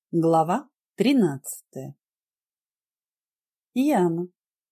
Глава 13. Яна.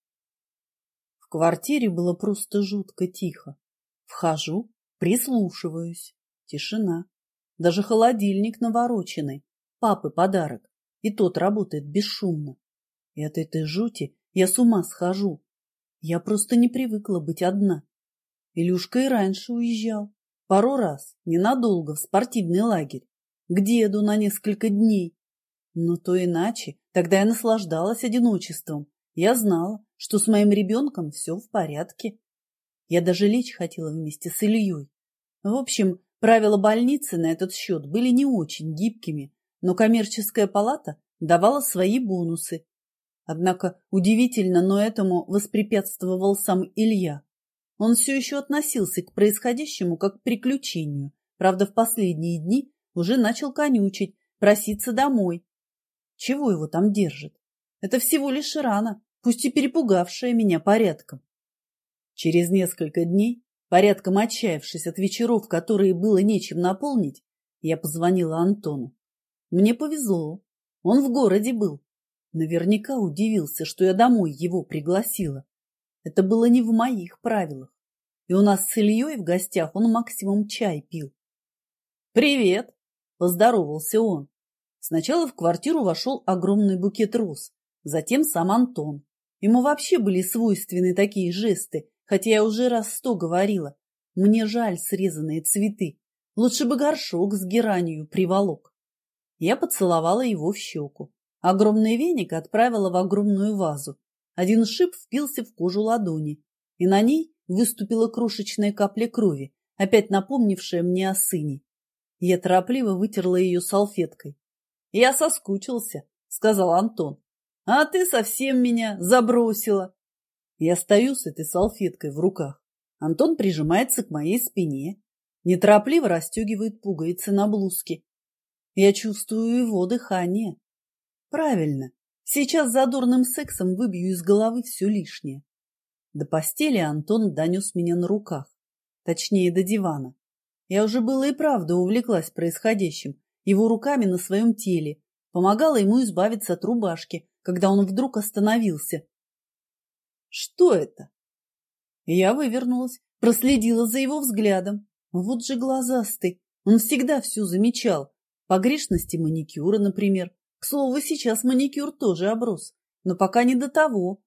В квартире было просто жутко тихо. Вхожу, прислушиваюсь. Тишина. Даже холодильник навороченный. Папы подарок. И тот работает бесшумно. И от этой жути я с ума схожу. Я просто не привыкла быть одна. Илюшка и раньше уезжал. Пару раз, ненадолго, в спортивный лагерь. К деду на несколько дней. Но то иначе. Тогда я наслаждалась одиночеством. Я знала, что с моим ребенком все в порядке. Я даже лечь хотела вместе с Ильей. В общем, правила больницы на этот счет были не очень гибкими, но коммерческая палата давала свои бонусы. Однако, удивительно, но этому воспрепятствовал сам Илья. Он все еще относился к происходящему как к приключению. Правда, в последние дни уже начал конючить, проситься домой. Чего его там держит? Это всего лишь рана, пусть и перепугавшая меня порядком. Через несколько дней, порядком отчаявшись от вечеров, которые было нечем наполнить, я позвонила Антону. Мне повезло. Он в городе был. Наверняка удивился, что я домой его пригласила. Это было не в моих правилах. И у нас с Ильей в гостях он максимум чай пил. «Привет!» – поздоровался он. Сначала в квартиру вошел огромный букет роз, затем сам Антон. Ему вообще были свойственны такие жесты, хотя я уже раз 100 говорила. Мне жаль срезанные цветы. Лучше бы горшок с геранью приволок. Я поцеловала его в щеку. Огромный веник отправила в огромную вазу. Один шип впился в кожу ладони, и на ней выступила крошечная капля крови, опять напомнившая мне о сыне. Я торопливо вытерла ее салфеткой. «Я соскучился», — сказал Антон. «А ты совсем меня забросила». Я стою с этой салфеткой в руках. Антон прижимается к моей спине, неторопливо расстегивает пуговицы на блузке. Я чувствую его дыхание. Правильно, сейчас задорным сексом выбью из головы все лишнее. До постели Антон донес меня на руках, точнее, до дивана. Я уже было и правда увлеклась происходящим, его руками на своем теле, помогала ему избавиться от рубашки, когда он вдруг остановился. «Что это?» Я вывернулась, проследила за его взглядом. Вот же глазастый, он всегда все замечал. Погрешности маникюра, например. К слову, сейчас маникюр тоже оброс, но пока не до того.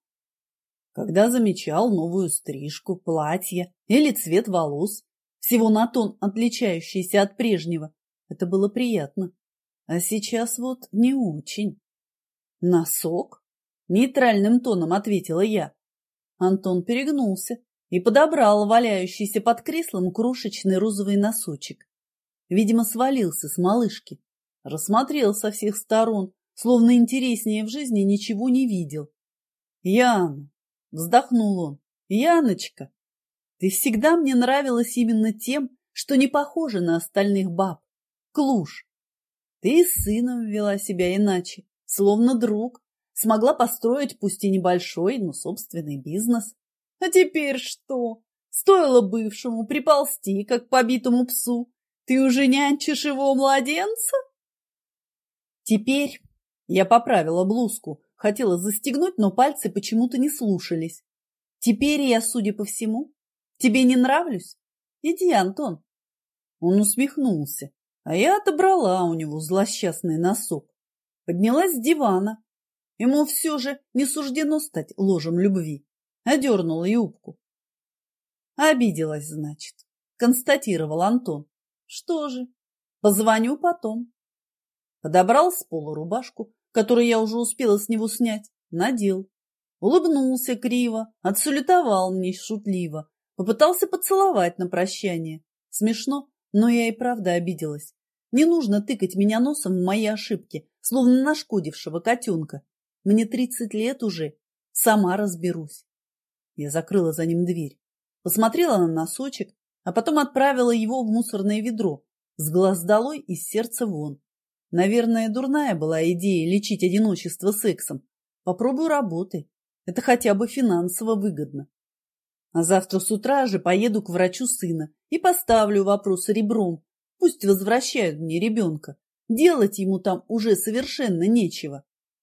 Когда замечал новую стрижку, платье или цвет волос, всего на тон отличающийся от прежнего, это было приятно. А сейчас вот не очень. «Носок?» – нейтральным тоном ответила я. Антон перегнулся и подобрал валяющийся под креслом крошечный розовый носочек. Видимо, свалился с малышки. Рассмотрел со всех сторон, словно интереснее в жизни ничего не видел. «Яна!» – вздохнул он. «Яночка, ты всегда мне нравилась именно тем, что не похожа на остальных баб. Клуш. Ты и с сыном вела себя иначе, словно друг. Смогла построить пусть и небольшой, но собственный бизнес. А теперь что? Стоило бывшему приползти, как побитому псу. Ты уже нянчишь его младенца?» Теперь я поправила блузку, хотела застегнуть, но пальцы почему-то не слушались. Теперь я, судя по всему, тебе не нравлюсь? Иди, Антон. Он усмехнулся, а я отобрала у него злосчастный носок. Поднялась с дивана. Ему все же не суждено стать ложем любви. Одернула юбку. Обиделась, значит, констатировал Антон. Что же, позвоню потом. Подобрал с пола рубашку, которую я уже успела с него снять, надел. Улыбнулся криво, отсалютовал мне шутливо, попытался поцеловать на прощание. Смешно, но я и правда обиделась. Не нужно тыкать меня носом в мои ошибки, словно нашкодившего котенка. Мне 30 лет уже, сама разберусь. Я закрыла за ним дверь, посмотрела на носочек, а потом отправила его в мусорное ведро, с глаз долой и с сердца вон. Наверное, дурная была идея лечить одиночество сексом. Попробую работай. Это хотя бы финансово выгодно. А завтра с утра же поеду к врачу сына и поставлю вопрос ребром. Пусть возвращают мне ребенка. Делать ему там уже совершенно нечего.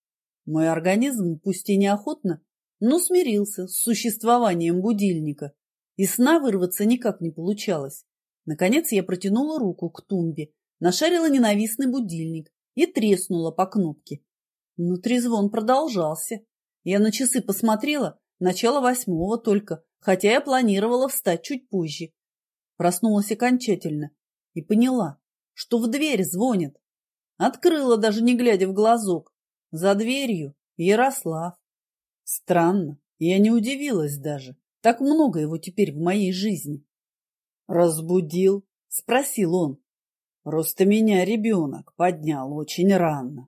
Мой организм, пусть и неохотно, но смирился с существованием будильника, и сна вырваться никак не получалось. Наконец я протянула руку к тумбе, нашарила ненавистный будильник и треснула по кнопке. Но трезвон продолжался. Я на часы посмотрела, начало 8 только, хотя я планировала встать чуть позже. Проснулась окончательно и поняла, что в дверь звонят. Открыла, даже не глядя в глазок. За дверью Ярослав. Странно, я не удивилась даже. Так много его теперь в моей жизни. «Разбудил?» – спросил он. «Просто меня ребенок поднял очень рано».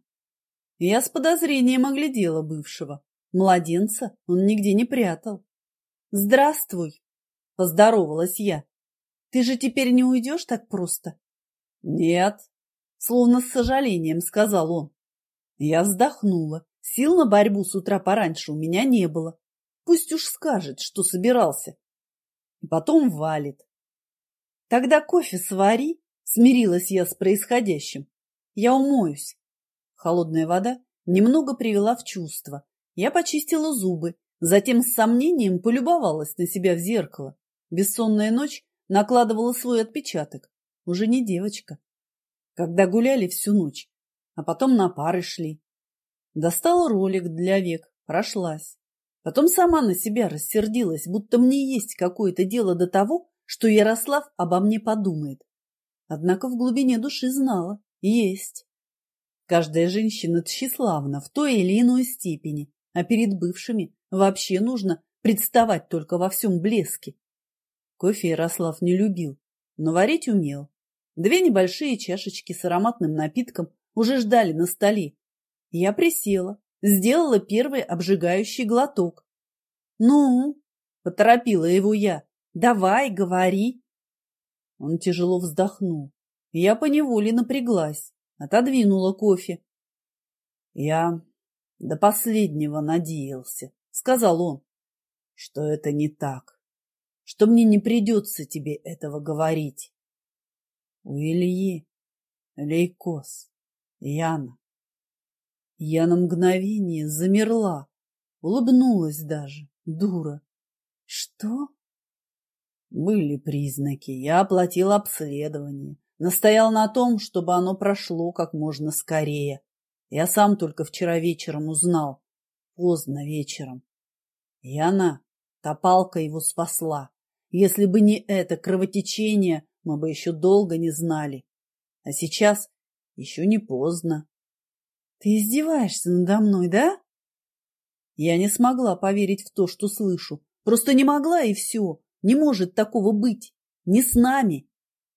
Я с подозрением оглядела бывшего. Младенца он нигде не прятал. «Здравствуй», – поздоровалась я. «Ты же теперь не уйдешь так просто?» «Нет», – словно с сожалением сказал он. Я вздохнула. Сил на борьбу с утра пораньше у меня не было. Пусть уж скажет, что собирался. И потом валит. «Тогда кофе свари», – смирилась я с происходящим. «Я умоюсь». Холодная вода немного привела в чувство. Я почистила зубы, затем с сомнением полюбовалась на себя в зеркало. Бессонная ночь накладывала свой отпечаток. Уже не девочка. Когда гуляли всю ночь, а потом на пары шли. Достала ролик для век, прошлась. Потом сама на себя рассердилась, будто мне есть какое-то дело до того, что Ярослав обо мне подумает. Однако в глубине души знала – есть. Каждая женщина тщеславна в той или иной степени, а перед бывшими вообще нужно представать только во всем блеске. Кофе Ярослав не любил, но варить умел. 2 небольшие чашечки с ароматным напитком уже ждали на столе. Я присела, сделала первый обжигающий глоток. «Ну?» – поторопила его я. «Давай, говори». Он тяжело вздохнул. Я поневоле напряглась, отодвинула кофе. «Я до последнего надеялся», – сказал он, – «что это не так, что мне не придется тебе этого говорить. У Ильи лейкоз, Яна». Я на мгновение замерла, улыбнулась даже, дура. «Что?» Были признаки, я оплатил обследование, настоял на том, чтобы оно прошло как можно скорее. Я сам только вчера вечером узнал, поздно вечером. Яна, та палка его спасла. Если бы не это кровотечение, мы бы еще долго не знали. А сейчас еще не поздно. «Ты издеваешься надо мной, да?» Я не смогла поверить в то, что слышу. Просто не могла, и все. Не может такого быть. Не с нами.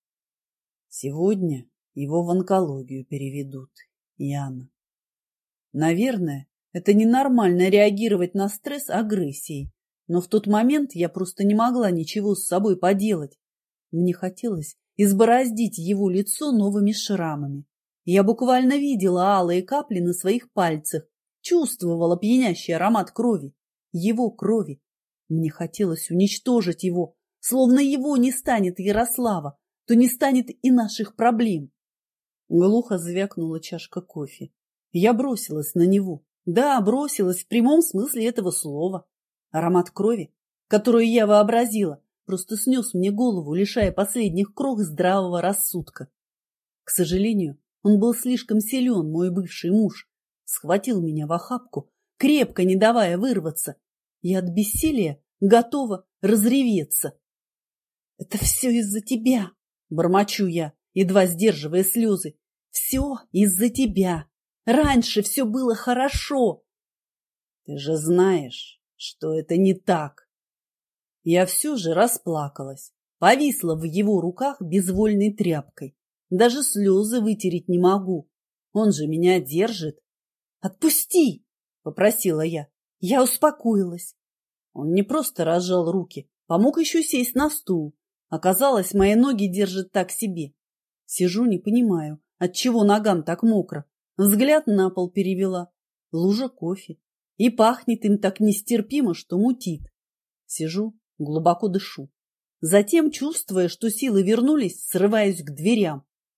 Сегодня его в онкологию переведут, Яна. Наверное, это ненормально реагировать на стресс агрессией. Но в тот момент я просто не могла ничего с собой поделать. Мне хотелось избороздить его лицо новыми шрамами. Я буквально видела алые капли на своих пальцах, чувствовала пьянящий аромат крови, его крови. Мне хотелось уничтожить его, словно его не станет Ярослава, то не станет и наших проблем. Глухо звякнула чашка кофе. Я бросилась на него. Да, бросилась в прямом смысле этого слова. Аромат крови, которую я вообразила, просто снес мне голову, лишая последних крох здравого рассудка. К сожалению, он был слишком силен, мой бывший муж. Схватил меня в охапку, крепко не давая вырваться. Я от бессилия готова разреветься. «Это все из-за тебя!» – бормочу я, едва сдерживая слезы. «Все из-за тебя! Раньше все было хорошо!» «Ты же знаешь, что это не так!» Я все же расплакалась, повисла в его руках безвольной тряпкой. Даже слезы вытереть не могу. Он же меня держит. «Отпусти!» – попросила я. Я успокоилась. Он не просто разжал руки, помог еще сесть на стул. Оказалось, мои ноги держат так себе. Сижу, не понимаю, отчего ногам так мокро. Взгляд на пол перевела. Лужа кофе. И пахнет им так нестерпимо, что мутит. Сижу, глубоко дышу. Затем, чувствуя, что силы вернулись, срываюсь к дверям.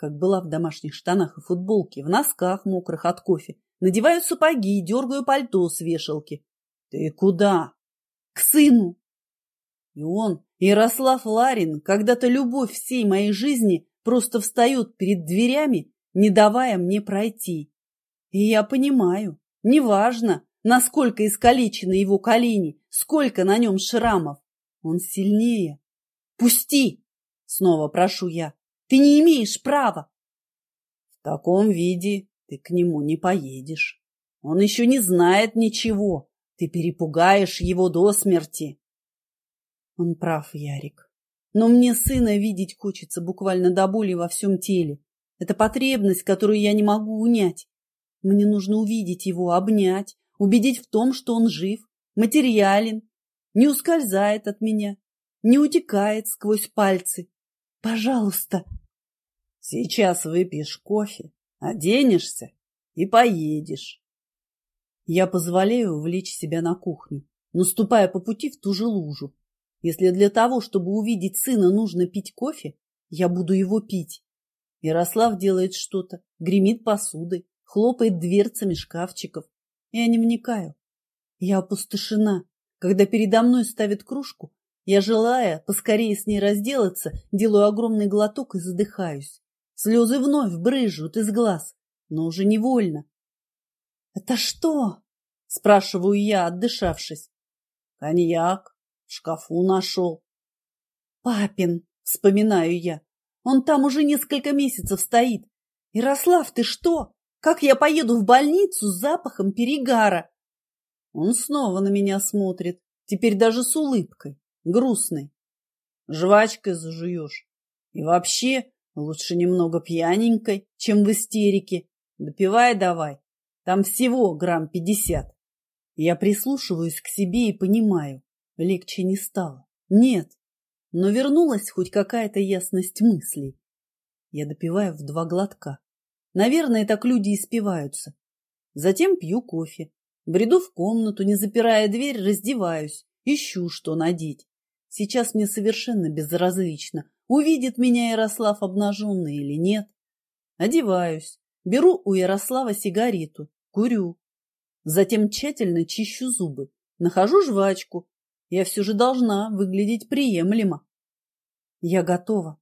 как была в домашних штанах и футболке, в носках мокрых от кофе, надеваю сапоги, дергаю пальто с вешалки. Ты куда? К сыну. И он, Ярослав Ларин, когда-то любовь всей моей жизни, просто встает перед дверями, не давая мне пройти. И я понимаю, неважно, насколько искалечены его колени, сколько на нем шрамов, он сильнее. Пусти! Снова прошу я. Ты не имеешь права. В таком виде ты к нему не поедешь. Он еще не знает ничего. Ты перепугаешь его до смерти. Он прав, Ярик. Но мне сына видеть хочется буквально до боли во всем теле. Это потребность, которую я не могу унять. Мне нужно увидеть его, обнять, убедить в том, что он жив, материален, не ускользает от меня, не утекает сквозь пальцы. Пожалуйста. Сейчас выпьешь кофе, оденешься и поедешь. Я позволяю увлечь себя на кухню, наступая по пути в ту же лужу. Если для того, чтобы увидеть сына, нужно пить кофе, я буду его пить. Ярослав делает что-то, гремит посудой, хлопает дверцами шкафчиков. Я не вникаю. Я опустошена. Когда передо мной ставят кружку, я, желая поскорее с ней разделаться, делаю огромный глоток и задыхаюсь. Слезы вновь брызжут из глаз, но уже невольно. «Это что?» – спрашиваю я, отдышавшись. «Коньяк. В шкафу нашел». «Папин», – вспоминаю я. «Он там уже несколько месяцев стоит. Ярослав, ты что? Как я поеду в больницу с запахом перегара?» Он снова на меня смотрит, теперь даже с улыбкой, грустной. «Жвачкой зажуешь. И вообще лучше немного пьяненькой, чем в истерике. Допивай давай. Там всего грамм 50. Я прислушиваюсь к себе и понимаю, легче не стало. Нет, но вернулась хоть какая-то ясность мыслей. Я допиваю в 2 глотка. Наверное, так люди и спиваются. Затем пью кофе. Бреду в комнату, не запирая дверь, раздеваюсь, ищу, что надеть. Сейчас мне совершенно безразлично, увидит меня Ярослав обнаженный или нет. Одеваюсь, беру у Ярослава сигарету, курю. Затем тщательно чищу зубы, нахожу жвачку. Я все же должна выглядеть приемлемо. Я готова.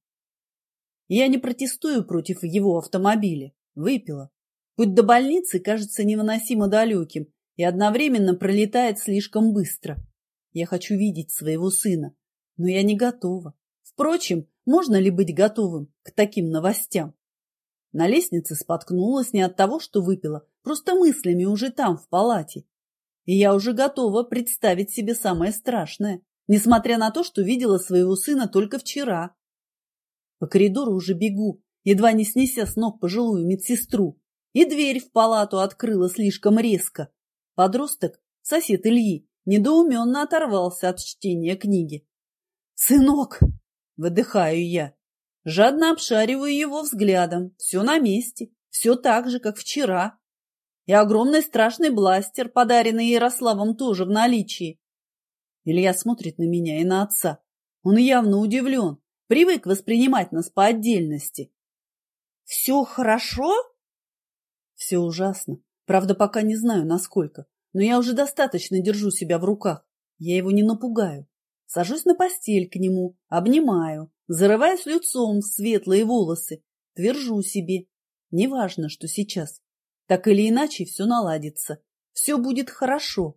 Я не протестую против его автомобиля. Выпила. Путь до больницы кажется невыносимо далеким и одновременно пролетает слишком быстро. Я хочу видеть своего сына, но я не готова. Впрочем, можно ли быть готовым к таким новостям? На лестнице споткнулась не от того, что выпила, просто мыслями уже там, в палате. И я уже готова представить себе самое страшное, несмотря на то, что видела своего сына только вчера. По коридору уже бегу, едва не снеся с ног пожилую медсестру, и дверь в палату открыла слишком резко. Подросток, сосед Ильи, недоуменно оторвался от чтения книги. «Сынок!» – выдыхаю я. Жадно обшариваю его взглядом. Все на месте, все так же, как вчера. И огромный страшный бластер, подаренный Ярославом, тоже в наличии. Илья смотрит на меня и на отца. Он явно удивлен, привык воспринимать нас по отдельности. «Все хорошо?» «Все ужасно. Правда, пока не знаю, насколько. Но я уже достаточно держу себя в руках. Я его не напугаю. Сажусь на постель к нему, обнимаю, зарываюсь лицом в светлые волосы, твержу себе. Неважно, что сейчас. Так или иначе все наладится. Все будет хорошо.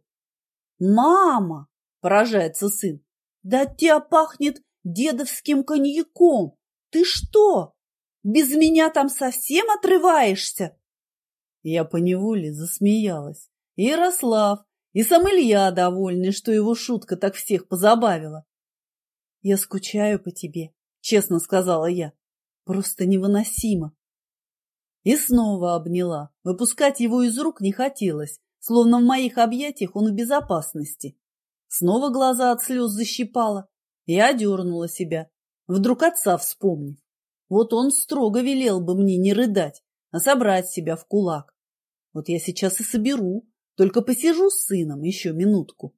«Мама!» – поражается сын. «Да от тебя пахнет дедовским коньяком! Ты что, без меня там совсем отрываешься?» Я поневоле засмеялась. И Ярослав, и сам Илья довольны, что его шутка так всех позабавила. «Я скучаю по тебе», – честно сказала я. «Просто невыносимо». И снова обняла. Выпускать его из рук не хотелось, словно в моих объятиях он в безопасности. Снова глаза от слез защипала. Я одернула себя, вдруг отца вспомнив. Вот он строго велел бы мне не рыдать, а собрать себя в кулак. Вот я сейчас и соберу, только посижу с сыном еще минутку.